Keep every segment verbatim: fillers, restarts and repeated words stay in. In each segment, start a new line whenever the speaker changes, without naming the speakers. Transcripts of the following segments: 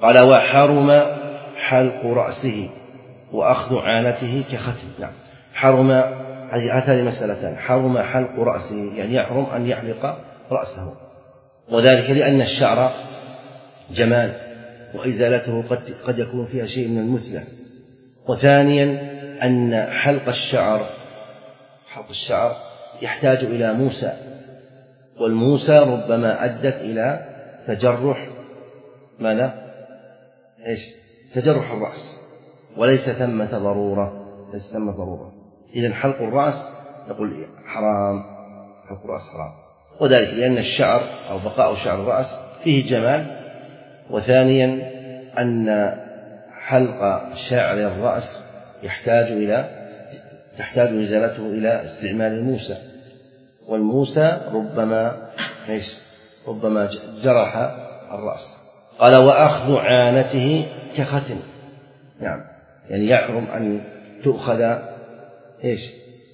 قال وحرم حلق رأسه وأخذ عانته كختم. نعم، حرم، هاتان مسألتان، حرم حلق رأسه يعني يحرم أن يحلق رأسه، وذلك لأن الشعر جمال وإزالته قد, قد يكون فيها شيء من المثلة. وثانيا أن حلق الشعر حلق الشعر يحتاج إلى موسى، والموسى ربما أدت إلى تجرح ماذا؟ إيش؟ تجرح الرأس، وليس ثمة ضرورة، ليس ثمة ضرورة. إذن حلق الرأس نقول حرام، حلق الرأس حرام، وذلك لأن الشعر أو بقاء شعر الرأس فيه جمال. وثانيا أن حلق شعر الرأس يحتاج إلى تحتاج إزالته إلى استعمال الموسى، والموسى ربما إيش؟ ربما جرح الرأس. قال وأخذ عانته كختم. نعم، يعني يحرم أن تؤخذ إيش؟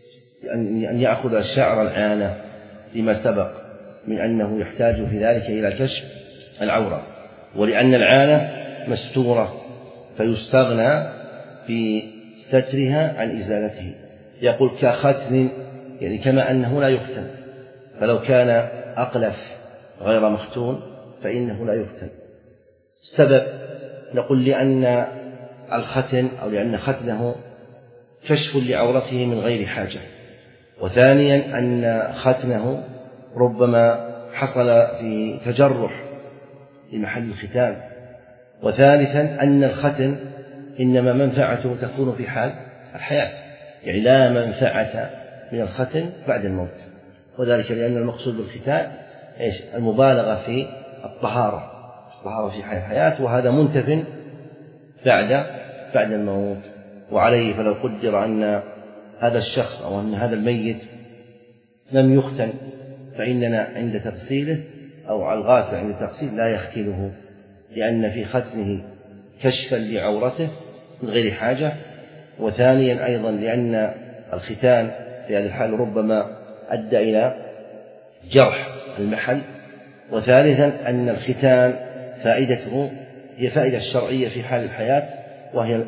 أن يأخذ شعر العانة لما سبق من أنه يحتاج في ذلك إلى كشف العورة، ولأن العانة مستورة فيستغنى بسترها عن إزالته. يقول كختن، يعني كما أنه لا يختن، فلو كان أقلف غير مختون فإنه لا يختن. السبب نقول لأن الختن أو لأن ختنه كشف لعورته من غير حاجة، وثانيا أن ختنه ربما حصل في تجرح لمحل الختان، وثالثا أن الختن إنما منفعته تكون في حال الحياة، يعني لا منفعة من الختن بعد الموت، وذلك لأن المقصود بالختان إيش؟ المبالغة في الطهارة، الطهارة في حال الحياة، وهذا منتف بعد بعد الموت. وعليه فلو قدر أن هذا الشخص أو أن هذا الميت لم يختن فإننا عند تغسيله أو على الغاسل عند التغسيل لا يختنه، لأن في ختنه كشفا لعورته من غير حاجة، وثانيا أيضا لأن الختان في هذه الحال ربما أدى إلى جرح المحل، وثالثا أن الختان فائدته هي فائدة الشرعية في حال الحياة، وهي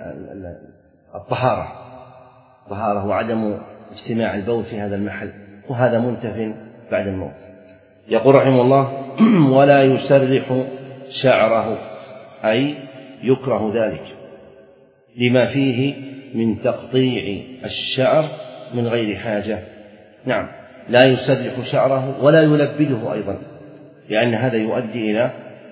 الطهارة الطهارة وعدم اجتماع البول في هذا المحل، وهذا منتف بعد الموت. يقول رحمه الله ولا يسرح شعره، أي يكره ذلك لما فيه من تقطيع الشعر من غير حاجة. نعم، لا يسرح شعره ولا يلبده أيضا، لأن هذا يؤدي إلى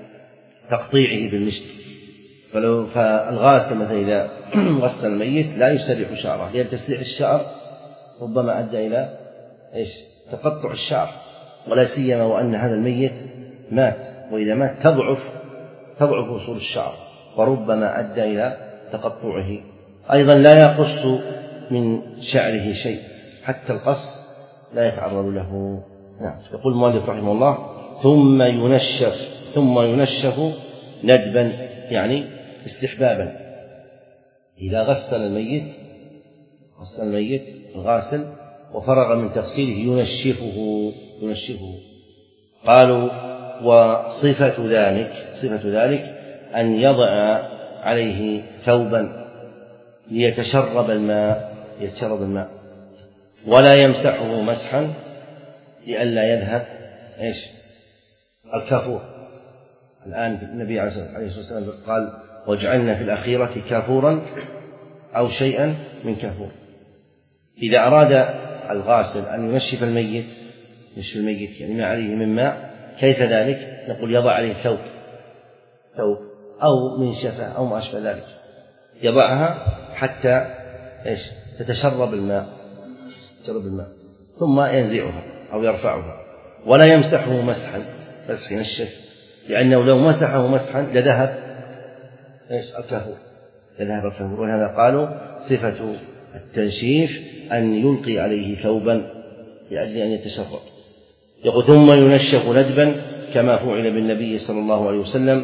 تقطيعه بالمشط. فلو فالغاسل مثلا إذا غسل الميت لا يسرح شعره، لأن تسريح الشعر ربما أدى إلى إيش؟ تقطع الشعر، ولا سيما وأن هذا الميت مات، وإذا مات تضعف تضعف أصول الشعر، فربما أدى إلى تقطعه. أيضا لا يقص من شعره شيء، حتى القص لا يتعرض له. نعم. يقول المؤلف رحمه الله ثم ينشف ثم ينشف ندبا، يعني استحبابا. إذا غسل الميت غسل الميت الغاسل وفرغ من تغسيله ينشفه ينشفه قالوا وصفة ذلك صفة ذلك أن يضع عليه ثوبا ليتشرب الماء يتشرب الماء ولا يمسحه مسحا لئلا يذهب إيش؟ الكافور. الآن النبي عليه الصلاة والسلام قال واجعلنا في الأخيرة كافورا أو شيئا من كافور. إذا أراد الغاسل أن ينشف الميت ينشف الميت يعني ما عليه من ماء، كيف ذلك؟ نقول يضع عليه ثوب ثوب أو منشفة أو ما أشبه ذلك، يضعها حتى إيش؟ تتشرب الماء تشرب الماء ثم ينزعها أو يرفعها، ولا يمسحه مسحا مسح ينشف، لأنه لو مسحه مسحا لذهب إيش؟ الكافور لذهب الكافور. ولهذا قالوا صفة التنشيف أن يلقي عليه ثوبا لأجل أن يتشرب. يقول ثم ينشف ندبا كما فعل بالنبي صلى الله عليه وسلم.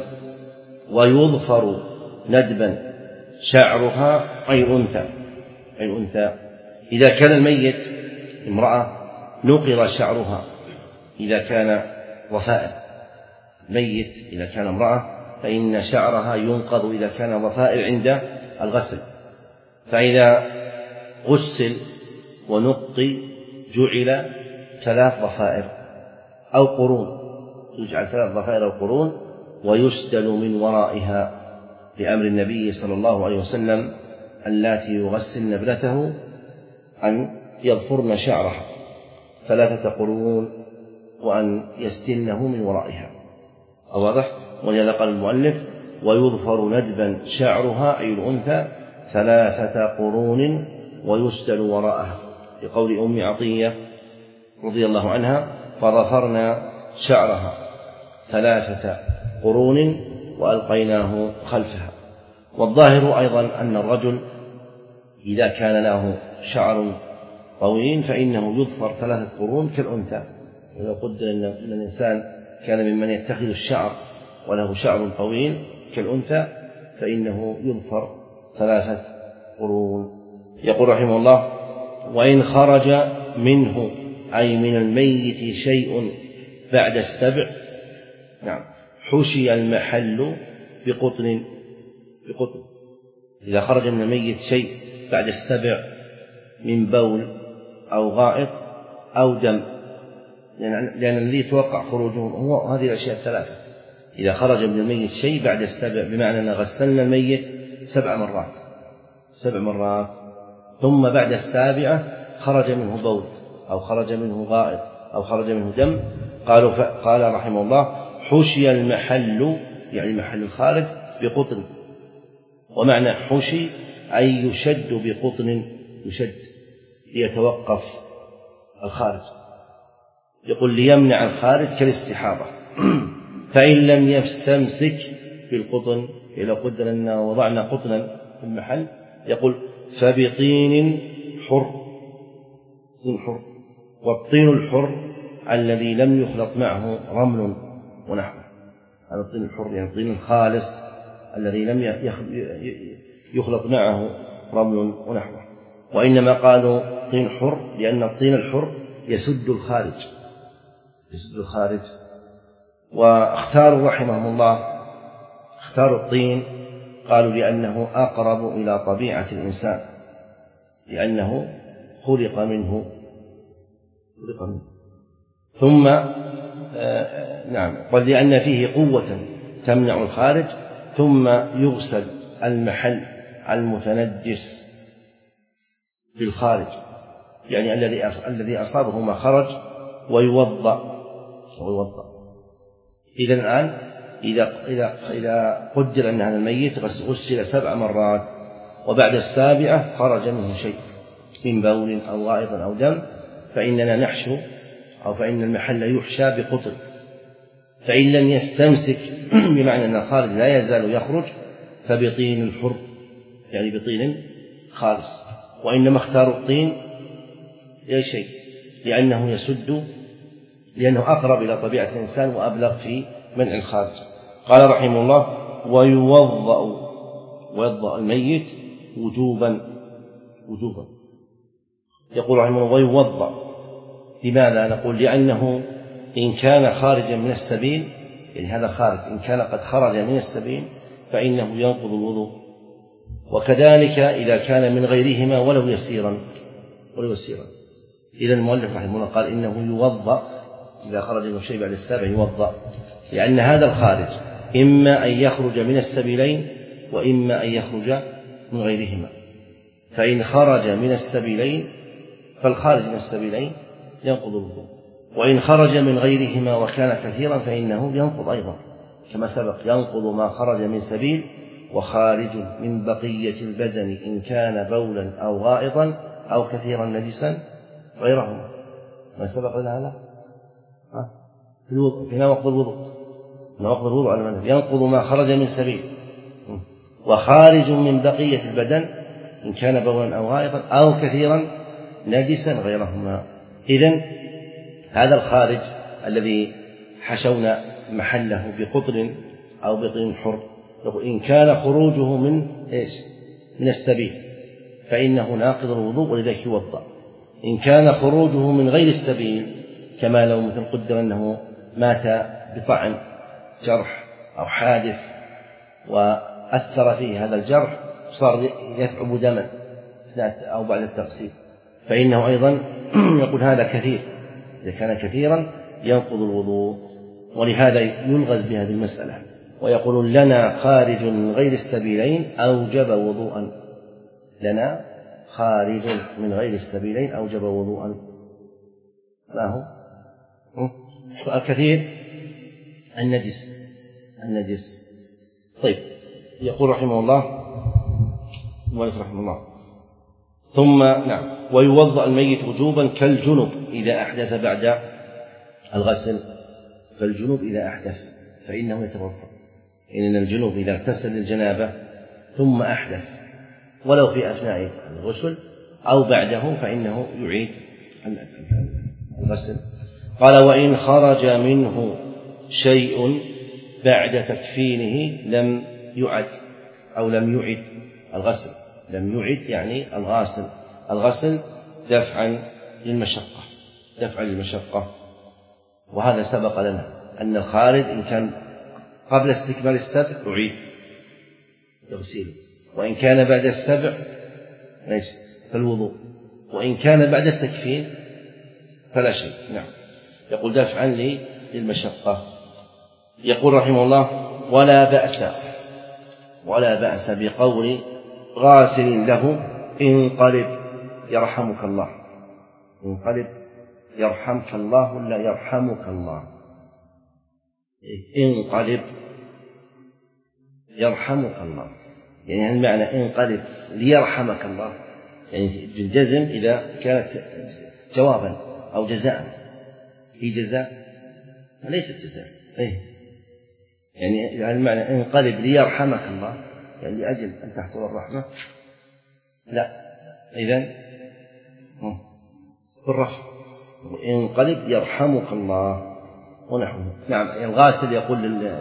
ويظفر ندبا شعرها أي أنثى أي أنثى إذا كان الميت امرأة نقر شعرها، إذا كان وفاء ميت إذا كان امرأة فإن شعرها ينقض إذا كان ضفائر عند الغسل، فإذا غسل ونقي جعل ثلاث ضفائر أو قرون، يجعل ثلاث ضفائر أو قرون، ويسدل من ورائها لأمر النبي صلى الله عليه وسلم اللاتي يغسلن ابنته أن يظفرن شعرها ثلاثة قرون وأن يستلنه من ورائها. واضح؟ ولهذا قال المؤلف ويظفر ندبا شعرها أي الأنثى ثلاثة قرون ويسدل وراءها، لقول أم عطية رضي الله عنها فظفرنا شعرها ثلاثة قرون وألقيناه خلفها. والظاهر أيضا أن الرجل إذا كان له شعر طويل فإنه يظفر ثلاثة قرون كالأنثى، ولو قدر أن الإنسان كان ممن يتخذ الشعر وله شعر طويل كالأنثى فإنه يظفر ثلاثة قرون. يقول رحمه الله وإن خرج منه أي من الميت شيء بعد السبع، نعم، حشي المحل بقطن بقطن إذا خرج من الميت شيء بعد السبع من بول أو غائط أو دم، لأن الذي يتوقع خروجه هو هذه الأشياء الثلاثة. إذا خرج من الميت شيء بعد السبع بمعنى أن غسلنا الميت سبع مرات سبع مرات ثم بعد السابعة خرج منه بول أو خرج منه غائط أو خرج منه دم، قالوا قال رحمه الله حشي المحل يعني محل الخارج بقطن، ومعنى حشي أي يشد بقطن، يشد ليتوقف الخارج، يقول ليمنع الخارج كالاستحاضة. فإن لم يستمسك بالقطن، إذا قدر أن وضعنا قطنا في المحل، يقول فبطين حر، طين حر، والطين الحر الذي لم يخلط معه رمل ونحوه، هذا الطين الحر يعني الطين الخالص الذي لم يخلط معه رمل ونحوه. وإنما قالوا طين حر لأن الطين الحر يسد الخارج يسد الخارج واختاروا رحمهم الله اختاروا الطين، قالوا لأنه أقرب إلى طبيعة الإنسان، لأنه خلق منه خلق منه ثم آه نعم قال لأن فيه قوة تمنع الخارج، ثم يغسل المحل المتنجس بالخارج، يعني الذي الذي أصابه ما خرج، ويوضأ ويوضأ. إذا الآن إذا إذا إذا قدر أن هذا الميت غسل سبع مرات وبعد السابعة خرج منه شيء من بول أو غائط أو دم، فإننا نحشو أو فإن المحل يحشى بقطن. فإن لم يستمسك بمعنى أن الخارج لا يزال يخرج فبطين الحر يعني بطين خالص. وإنما اختاروا الطين لا شيء لأنه يسد، لأنه أقرب إلى طبيعة الإنسان وأبلغ في منع الخارج. قال رحمه الله ويوضأ ويوضأ الميت وجوبا وجوبا يقول رحمه الله ويوضأ. لماذا؟ نقول لأنه إن كان خارجا من السبيل، يعني هذا خارج إن كان قد خرج من السبيل فإنه ينقض الوضوء، وكذلك إذا كان من غيرهما ولو يسيرا ولو يسيرا. إذا المؤلف رحمه الله قال إنه يوضأ إذا خرج من شيء بعد السابع يوضأ، لأن هذا الخارج إما أن يخرج من السبيلين وإما أن يخرج من غيرهما. فإن خرج من السبيلين فالخارج من السبيلين ينقض الوضوء، وإن خرج من غيرهما وكان كثيرا فإنه ينقض أيضا كما سبق، ينقض ما خرج من سبيل وخارج من بقية البدن إن كان بولا أو غائطا أو كثيرا نجسا غيرهما، ما سبق لنا هذا في الوضوء في نواقض الوضوء نواقض الوضوء على المذهب ينقض ما خرج من سبيل وخارج من بقية البدن إن كان بولا أو غائطا أو كثيرا نجسا غيرهما. إذن هذا الخارج الذي حشونا محله بقطن أو بطين حر، إن كان خروجه من إيش من السبيل فإنه ناقض الوضوء ولذلك يوضأ. إن كان خروجه من غير السبيل كما لو مثل قدر أنه مات بطعن جرح أو حادث وأثر فيه هذا الجرح صار يثعب دما أو بعد التغسيل، فإنه أيضا يقول هذا كثير، إذا كان كثيرا ينقض الوضوء. ولهذا يلغز بهذه المسألة ويقول لنا خارج من غير السبيلين أوجب وضوءا، لنا خارج من غير السبيلين أوجب وضوءا. ما هو الكثير؟ النجس، النجس. طيب، يقول رحمه الله رحمه الله ثم نعم ويوضأ الميت وجوبا كالجنب إذا أحدث بعد الغسل، كالجنب إذا أحدث فإنه يتوضأ، إن الجنوب إذا اغتسل للجنابة ثم أحدث ولو في أثناء الغسل أو بعده فإنه يعيد الغسل. قال وإن خرج منه شيء بعد تكفينه لم يعد أو لم يعد الغسل، لم يعد يعني الغاسل، الغسل دفعا للمشقة، دفعا للمشقة. وهذا سبق لنا أن الخارج إن كان قبل استكمال السبع أعيد تغسيله، وإن كان بعد السبع ليس فالوضوء، وإن كان بعد التكفين فلا شيء. نعم، يقول دفعا للمشقة. يقول رحمه الله ولا بأس ولا بأس بقول غاسل له انقلب يرحمك الله، انقلب يرحمك الله ولا يرحمك الله؟ انقلب يرحمك الله، يعني المعنى انقلب ليرحمك الله، يعني بالجزم إذا كانت جوابا أو جزاء، هي جزاء ليست جزاء، إيه؟ يعني المعنى انقلب ليرحمك الله يعني لأجل أن تحصل الرحمة، لا، إذن بالرفع انقلب يرحمك الله ونحوه. نعم، الغاسل يقول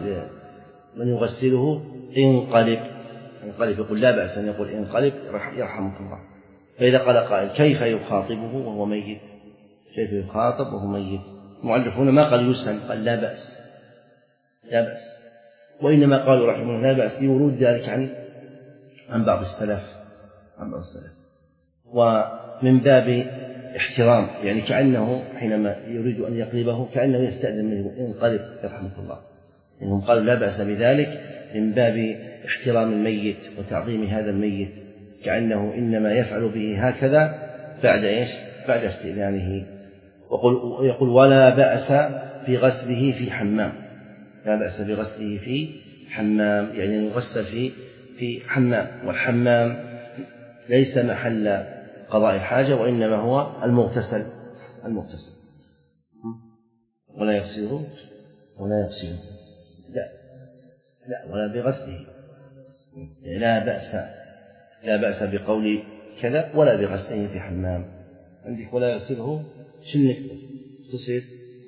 من يغسله انقلب، انقلب يقول لا بأس أن يقول انقلب يرحمك الله. فإذا قال قائل كيف يخاطبه وهو ميت؟ كيف يخاطب وهو ميت؟ المؤلف هنا ما قال يسأل، قال لا بأس، لا بأس، وإنما قالوا رحمه الله لا بأس لورود ذلك عن عن بعض السلف، عن بعض السلف، ومن باب احترام، يعني كأنه حينما يريد أن يقلبه كأنه يستأذن منه انقلب يرحمك الله، إنهم قالوا لا بأس بذلك من باب احترام الميت وتعظيم هذا الميت، كأنه إنما يفعل به هكذا بعد إيش؟ بعد استئذانه. ويقول ولا بأس بغسله في حمام، لا بأس بغسله في حمام، يعني يغسل في في حمام، والحمام ليس محل قضاء الحاجة وإنما هو المغتسل، المغتسل ولا يغسله ولا يغسله لا لا ولا بغسله، لا بأس، لا بأس بقول كذا ولا بغسله في حمام. عندك ولا يغسله شنك تصير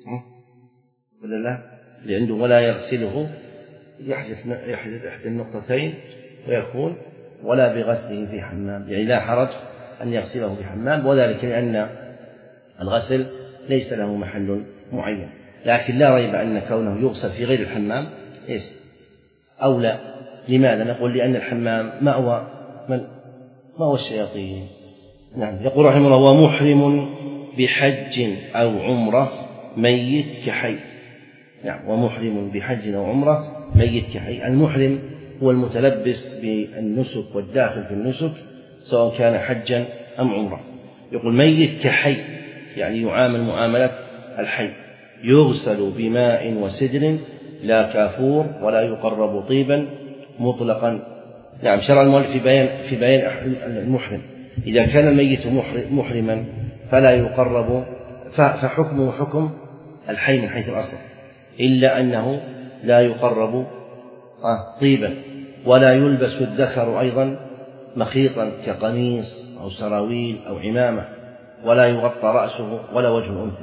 ولا لا؟ اللي عنده ولا يغسله يحدث يحدث إحدى النقطتين ويكون ولا بغسله في حمام، يعني لا حرج أن يغسله في حمام، وذلك لأن الغسل ليس له محل معين. لكن لا ريب أن كونه يغسل في غير الحمام إيش أولى. لماذا؟ نقول لأن الحمام مأوى من؟ مأوى الشياطين. نعم. يقول رحمه الله ومحرم بحج أو عمرة ميت كحي. نعم، ومحرم بحج أو عمرة ميت كحي. المحرم هو المتلبس بالنسك والداخل في النسك سواء كان حجا أم عمرة. يقول ميت كحي يعني يعامل معاملة الحي، يغسل بماء وسدر لا كافور ولا يقرب طيبا مطلقا. نعم، شرع المؤلف في بيان في بيان المحرم إذا كان الميت محرما فلا يقرب، فحكمه حكم الحي من حيث الأصل، إلا أنه لا يقرب طيبا، ولا يلبس الذكر أيضا مخيطا كقميص أو سراويل أو عمامة، ولا يغطى رأسه ولا وجه الأنثى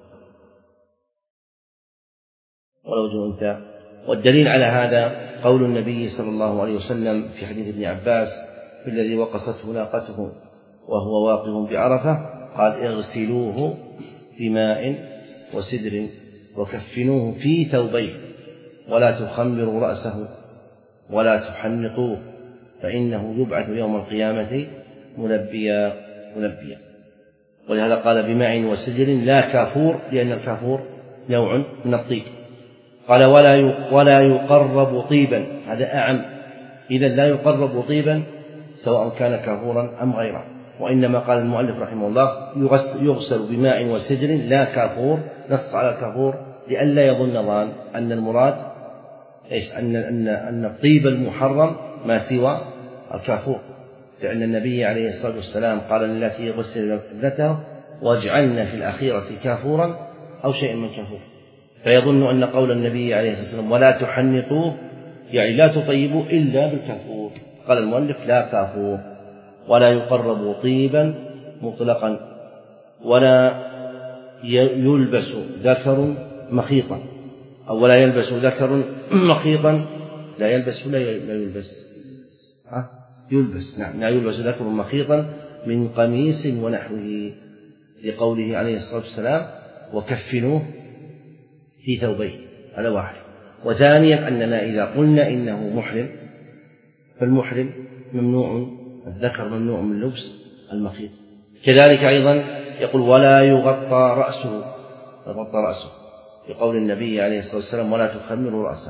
ولا وجه الأنثى. والدليل على هذا قول النبي صلى الله عليه وسلم في حديث ابن عباس في الذي وقصته ناقته وهو واقف بعرفة قال اغسلوه بماء وسدر وكفنوه في ثوبين ولا تخمروا رأسه ولا تحنطوه فإنه يبعث يوم القيامة ملبيا ملبيا. ولهذا قال بماء وسدر لا كافور، لأن الكافور نوع من الطيب. قال ولا ولا يقرب طيبا، هذا أعم، إذا لا يقرب طيبا سواء كان كافورا أم غيره. وإنما قال المؤلف رحمه الله يغسل بماء وسدر لا كافور، نص على الكافور لئلا يظن ظان أن المراد إيش أن أن أن الطيب المحرم ما سوى الكافور، لأن النبي عليه الصلاة والسلام قال للتي غسل ابنته واجعلنا في الأخيرة كافورا أو شيء من كافور، فيظن أن قول النبي عليه الصلاة والسلام ولا تحنطوه يعني لا تطيبوا إلا بالكافور. قال المؤلف لا كافور. ولا يقرب طيبا مطلقا، ولا يلبس ذكر مخيطا، أو ولا يلبس ذكر مخيطا، لا يلبس ولا يلبس ها يلبس نعم لا يلبس ذكر مخيطا من قميص ونحوه، لقوله عليه الصلاة والسلام وكفنوه في ثوبيه، هذا واحد. وثانيا أننا إذا قلنا إنه محرم فالمحرم ممنوع الذكر ممنوع من لبس المخيط. كذلك أيضا يقول ولا يغطى رأسه يغطى رأسه لقول النبي عليه الصلاة والسلام ولا تخمروا رأسه،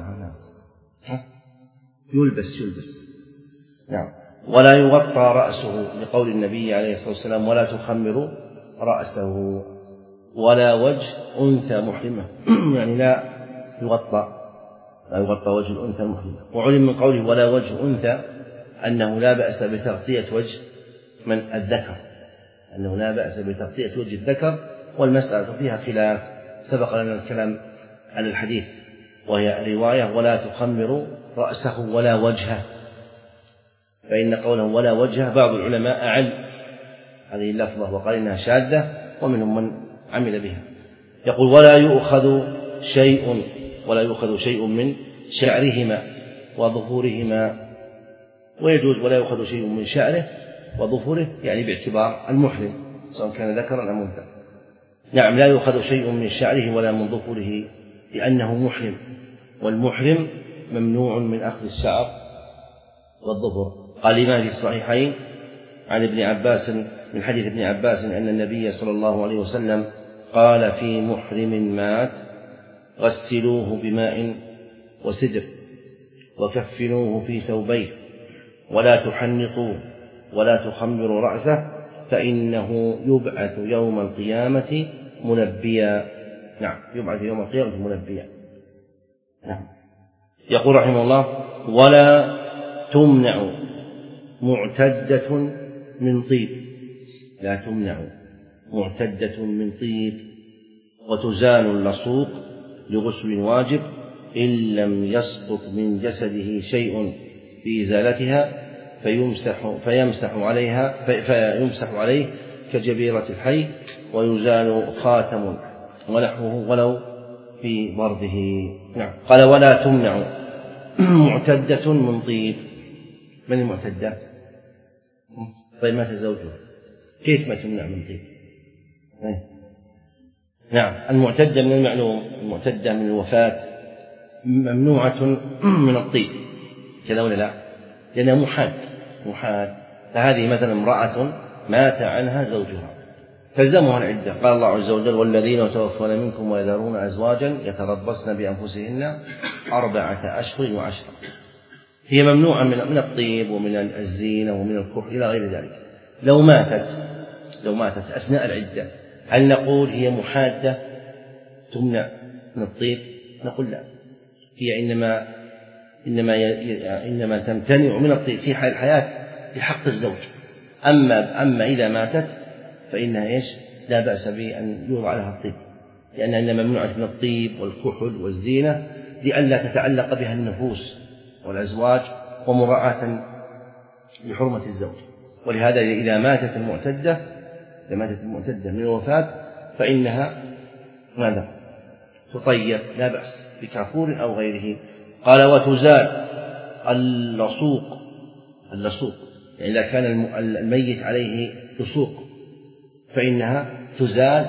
يلبس يلبس نعم. ولا يغطى رأسه لقول النبي عليه الصلاة والسلام ولا تخمروا رأسه. ولا وجه أنثى محرمة يعني لا يغطى لا يغطى وجه الأنثى المحرمة. وعلم من قوله ولا وجه أنثى أنه لا بأس بتغطية وجه من الذكر، أنه لا بأس بتغطية وجه الذكر، والمسألة فيها خلاف، سبق لنا الكلام على الحديث وهي رواية ولا تخمر رأسه ولا وجهه، فإن قوله ولا وجهه بعض العلماء أعل هذه اللفظة وقال إنها شاذة، ومنهم من عمل بها. يقول ولا يؤخذ شيء ولا يؤخذ شيء من شعرهما وظفورهما، ويجوز ولا يؤخذ شيء من شعره وظفوره يعني باعتبار المحرم سواء كان ذكرا أم أنثى. نعم لا يؤخذ شيء من شعره ولا من ظفوره لأنه محرم، والمحرم ممنوع من أخذ الشعر والظفر. قال الإمام في الصحيحين عن ابن عباس من حديث ابن عباس أن النبي صلى الله عليه وسلم قال في محرم مات غسلوه بماء وسدر وكفنوه في ثوبيه ولا تحنطوه ولا تخمروا رأسه فإنه يبعث يوم القيامة منبيا. نعم يبعث يوم القيامة منبيا. نعم. يقول رحمه الله ولا تمنع معتدة من طيب، لا تمنع معتدة من طيب وتزال اللصوق لغسل واجب إن لم يسقط من جسده شيء بإزالتها فيمسح, فيمسح عليها فيمسح عليه كجبيرة الحي، ويزال خاتم ونحوه ولو في ضربه. نعم. قال ولا تمنع معتدة من طيب. من المعتدة؟ طيب مات زوجها كيف ما تمنع من طيب؟ نعم المعتدة من المعلوم، المعتدة من الوفاة ممنوعة من الطيب كذا ولا لا؟ لأنها محاد محاد. فهذه مثلا امرأة مات عنها زوجها تلزمها العدة، قال الله عز وجل والذين يتوفون منكم ويذرون أزواجا يتربصن بأنفسهن أربعة أشهر وعشرة. هي ممنوعة من الطيب ومن الزينة ومن الكحل إلى غير ذلك. لو ماتت لو ماتت أثناء العدة هل نقول هي محادة تمنع من الطيب؟ نقول لا، هي إنما إنما إنما تمتنع من الطيب في حال الحياة لحق الزوج. أما أما إذا ماتت فإنها إيش لا بأس بأن يوضع لها الطيب، لأنها إنما ممنوعة من الطيب والكحل والزينة لئلا تتعلق بها النفوس والأزواج ومراعاة لحرمة الزوج. ولهذا إذا ماتت المعتدة إذا ماتت المعتدة من الوفاة فإنها ماذا؟ تطيب لا بأس بكافور أو غيره. قال وتزال اللصوق اللصوق يعني إذا كان الميت عليه لصوق فإنها تزال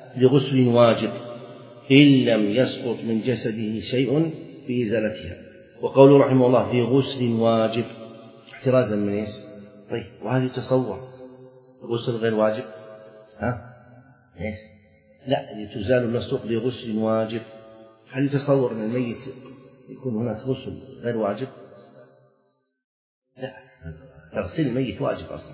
لغسل واجب إن لم يسقط من جسده شيء بإزالتها. وقوله رحمه الله في غسل واجب احترازا من ايش؟ طيب وهذا يتصور غسل غير واجب ها ايش؟ لا تزال اللصوق بغسل واجب. هل يتصور ان الميت يكون هناك غسل غير واجب؟ لا تغسيل الميت واجب اصلا.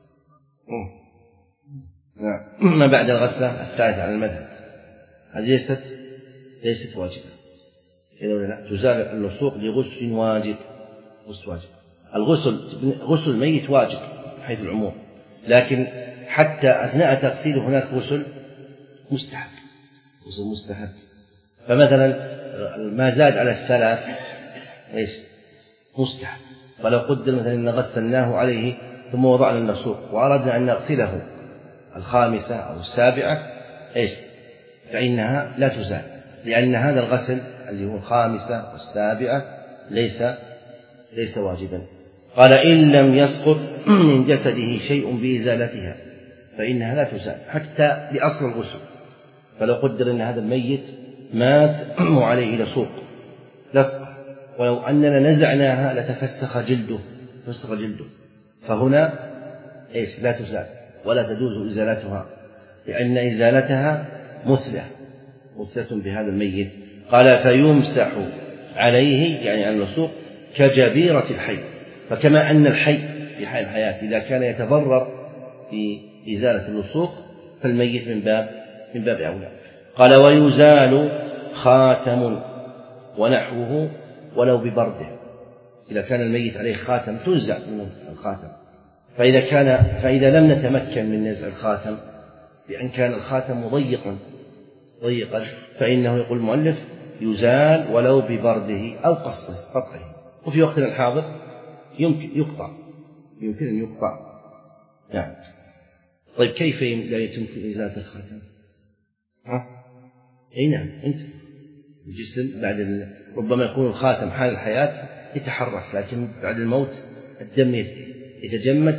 نعم ما بعد الغسله الثالثه على المذهب هذه ليست ليست واجبه كذا ولا لا؟ تزال اللصوق بغسل واجب. غسل واجب الغسل غسل الميت واجب حيث العموم، لكن حتى أثناء تغسيله هناك غسل مستحب غسل مستحب. فمثلا ما زاد على الثلاث ايش؟ مستحب. فلو قدر مثلا ان غسلناه عليه ثم وضعنا اللصوق وأردنا أن نغسله الخامسة أو السابعة ايش؟ فإنها لا تزال، لأن هذا الغسل اللي هو الخامسة والسابعة ليس ليس واجبا. قال إن لم يسقط من جسده شيء بإزالتها فإنها لا تزال حتى لأصل الغسل. فلو قدر أن هذا الميت مات وعليه لصوق لصق، ولو أننا نزعناها لتفسخ جلده فسخ جلده فهنا إيش؟ لا تزال ولا تجوز إزالتها، لأن إزالتها مثلة مثلة بهذا الميت. قال فيمسح عليه يعني على اللصوق كجبيرة الحي. فكما أن الحي في حال الحياة إذا كان يتضرر في إزالة اللصوق فالميت من باب من باب أولى. قال ويزال خاتم ونحوه ولو ببرده. إذا كان الميت عليه خاتم تنزع من الخاتم، فإذا كان فإذا لم نتمكن من نزع الخاتم بأن كان الخاتم ضيقا ضيقا فإنه يقول المؤلف يزال ولو ببرده أو قصه قطعه. وفي وقتنا الحاضر يمكن يقطع يمكن أن يقطع. نعم. طيب كيف لا يمكن إزالة الخاتم؟ ها؟ أي نعم أنت الجسم بعد ربما يكون الخاتم حال الحياة يتحرك، لكن بعد الموت الدم يتجمد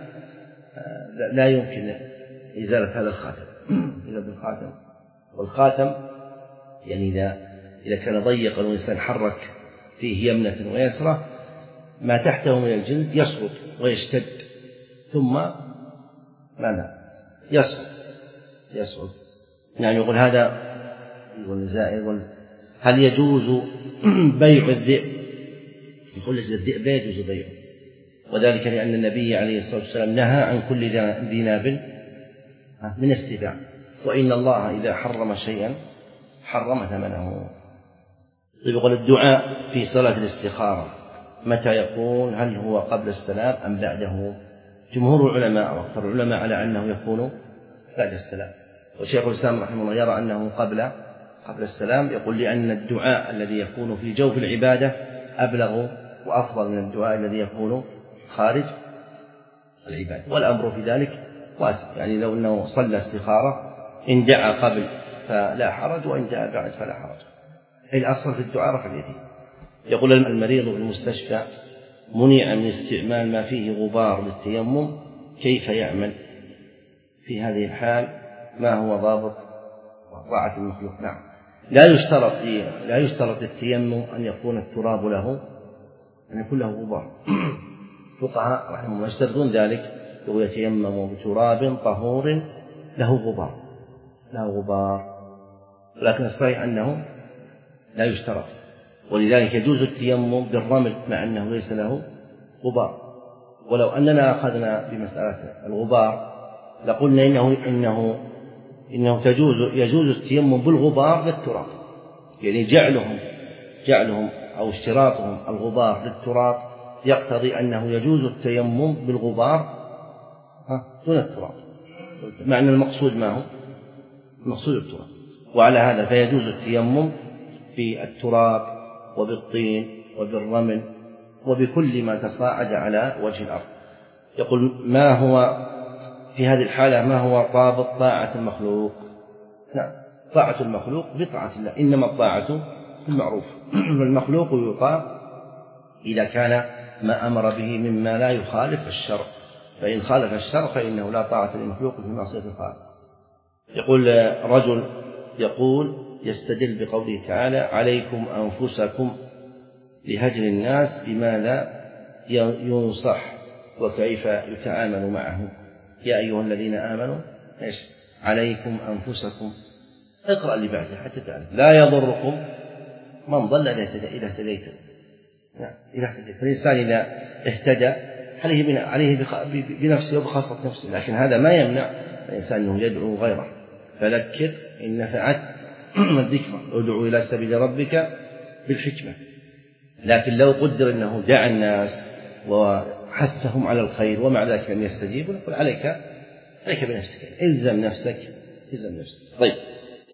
فلا يمكن إزالة هذا الخاتم إلا بالخاتم. والخاتم يعني إذا إذا كان ضيقا والإنسان حرك فيه يمنة ويسرة ما تحته من الجلد يسقط ويشتد ثم ماذا يسقط يسقط يعني يقول هذا والزائر. هل يجوز بيع الذئب؟ يقول لك الذئب لا يجوز بيعه، وذلك لأن النبي عليه الصلاة والسلام نهى عن كل ذي ناب من السباع، وإن الله إذا حرم شيئا حرم ثمنه. يقول الدعاء في صلاة الاستخارة متى يكون؟ هل هو قبل السلام أم بعده؟ جمهور العلماء واكثر العلماء على أنه يكون بعد السلام، وشيخ الإسلام رحمه الله يرى أنه قبل قبل السلام. يقول لأن الدعاء الذي يكون في جوف العبادة أبلغ وأفضل من الدعاء الذي يكون خارج العبادة، والأمر في ذلك واسع. يعني لو أنه صلى استخارة إن دعا قبل فلا حرج وإن دعا بعد فلا حرج. الأصل في الدعاء رفع اليدين. يقول المريض بالمستشفى منع من استعمال ما فيه غبار للتيمم كيف يعمل في هذه الحال؟ ما هو ضابط طاعة المخلوق؟ نعم لا يشترط لا يشترط التيمم أن يكون التراب له أن يكون له غبار. فقهاء رحمهم الله يشترطون ذلك، لو يتيمم بتراب طهور له غبار له غبار لكن الصحيح أنه لا يشترط، ولذلك يجوز التيمم بالرمل مع أنه ليس له غبار. ولو أننا أخذنا بمسألة الغبار لقلنا إنه إنه إنه تجوز يجوز التيمم بالغبار للتراب، يعني جعلهم جعلهم أو اشتراطهم الغبار للتراب يقتضي أنه يجوز التيمم بالغبار دون التراب، مع أن المقصود ما هو المقصود التراب. وعلى هذا فيجوز التيمم بالتراب وبالطين وبالرمل وبكل ما تصاعد على وجه الأرض. يقول ما هو في هذه الحالة ما هو ضابط طاعة المخلوق؟ نعم طاعة المخلوق بطاعة الله، إنما الطاعة المعروف. والمخلوق يطاع إذا كان ما أمر به مما لا يخالف الشرع، فإن خالف الشرع فإنه لا طاعة للمخلوق في معصية الخالق. يقول رجل يقول يستدل بقوله تعالى عليكم أنفسكم لهجر الناس بماذا ينصح وكيف يتعامل معه. يا أيها الذين آمنوا إيش عليكم أنفسكم، اقرأ اللي بعده حتى تعلم. لا يضركم من ضل إذا اهتديتم. فالإنسان إذا اهتدى عليه عليه بنفسه وبخاصة نفسه، لكن هذا ما يمنع الإنسان أنه يدعو غيره. فذكر إن نفعت الذكرى، ادعو إلى سبيل ربك بالحكمة. لكن لو قدر أنه دعا الناس وحثهم على الخير ومع ذلك لم يستجيبوا، نقول عليك عليك بنفسك، الزم نفسك الزم نفسك. طيب.